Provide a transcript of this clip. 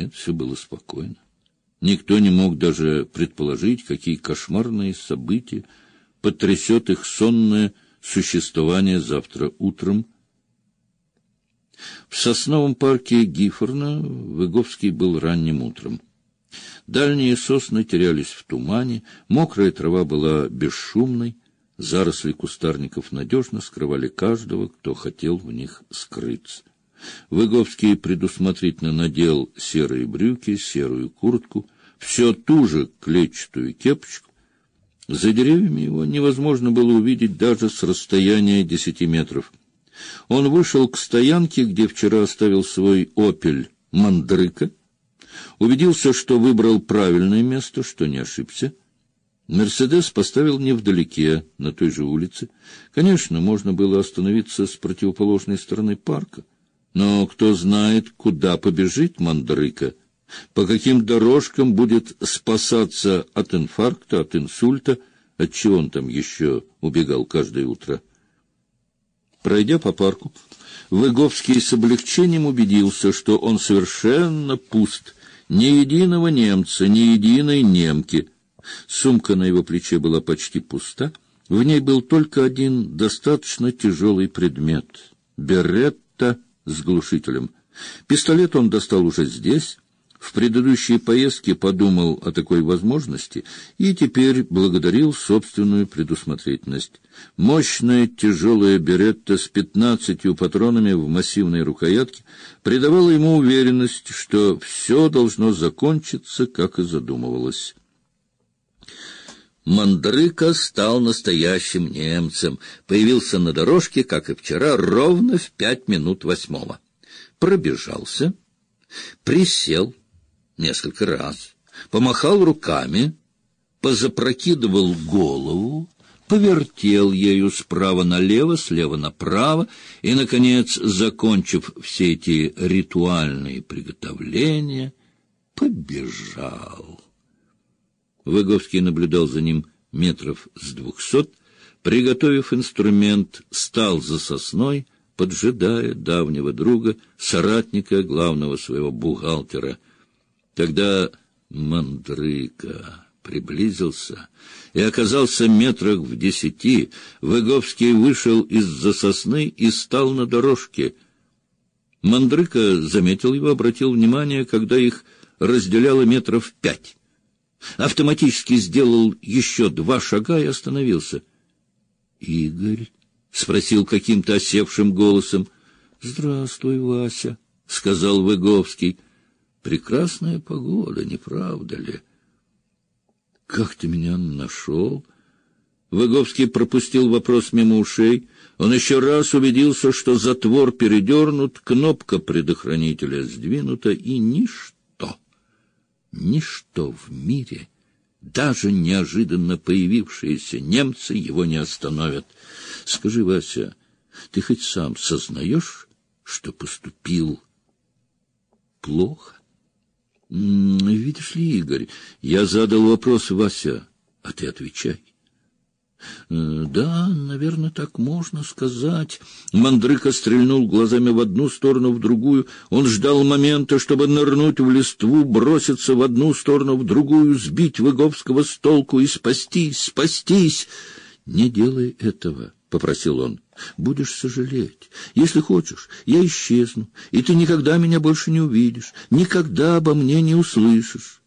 Нет, все было спокойно. Никто не мог даже предположить, какие кошмарные события потрясет их сонное существование завтра утром. В сосновом парке Гиффорна Выговский был ранним утром. Дальние сосны терялись в тумане, мокрая трава была бесшумной, заросли кустарников надежно скрывали каждого, кто хотел в них скрыться. Выговский предусмотрительно надел серые брюки, серую куртку, все ту же клетчатую кепочку. За деревьями его невозможно было увидеть даже с расстояния 10 метров. Он вышел к стоянке, где вчера оставил свой «Опель» «Мандрыка», убедился, что выбрал правильное место, что не ошибся. «Мерседес» поставил невдалеке, на той же улице. Конечно, можно было остановиться с противоположной стороны парка. Но кто знает, куда побежит Мандрыка, по каким дорожкам будет спасаться от инфаркта, от инсульта, от чего он там еще убегал каждое утро. Пройдя по парку, Выговский с облегчением убедился, что он совершенно пуст, ни единого немца, ни единой немки. Сумка на его плече была почти пуста, в ней был только один достаточно тяжелый предмет — беретта с глушителем. Пистолет он достал уже здесь. В предыдущей поездке подумал о такой возможности и теперь благодарил собственную предусмотрительность. Мощная тяжелая беретта с 15 патронами в массивной рукоятке придавала ему уверенность, что все должно закончиться, как и задумывалось. Мандрыка стал настоящим немцем, появился на дорожке, как и вчера, ровно в 8:05. Пробежался, присел несколько раз, помахал руками, позапрокидывал голову, повертел ею справа налево, слева направо и, наконец, закончив все эти ритуальные приготовления, побежал. Выговский наблюдал за ним метров с 200, приготовив инструмент, стал за сосной, поджидая давнего друга, соратника, главного своего бухгалтера. Когда Мандрыка приблизился и оказался метрах в 10, Выговский вышел из-за сосны и стал на дорожке. Мандрыка заметил его, обратил внимание, когда их разделяло метров 5. Автоматически сделал еще 2 шага и остановился. — Игорь? — спросил каким-то осевшим голосом. — Здравствуй, Вася, — сказал Выговский. — Прекрасная погода, не правда ли? — Как ты меня нашел? Выговский пропустил вопрос мимо ушей. Он еще раз убедился, что затвор передернут, кнопка предохранителя сдвинута, и ничто в мире, даже неожиданно появившиеся немцы, его не остановят. Скажи, Вася, ты хоть сам сознаешь, что поступил плохо? Видишь ли, Игорь, я задал вопрос, Вася, а ты отвечай. Да, наверное, так можно сказать. Мандрыка стрельнул глазами в одну сторону, в другую. Он ждал момента, чтобы нырнуть в листву, броситься в одну сторону, в другую, сбить Выговского с толку и спастись. Не делай этого, — попросил он. Будешь сожалеть. Если хочешь, я исчезну, и ты никогда меня больше не увидишь, никогда обо мне не услышишь.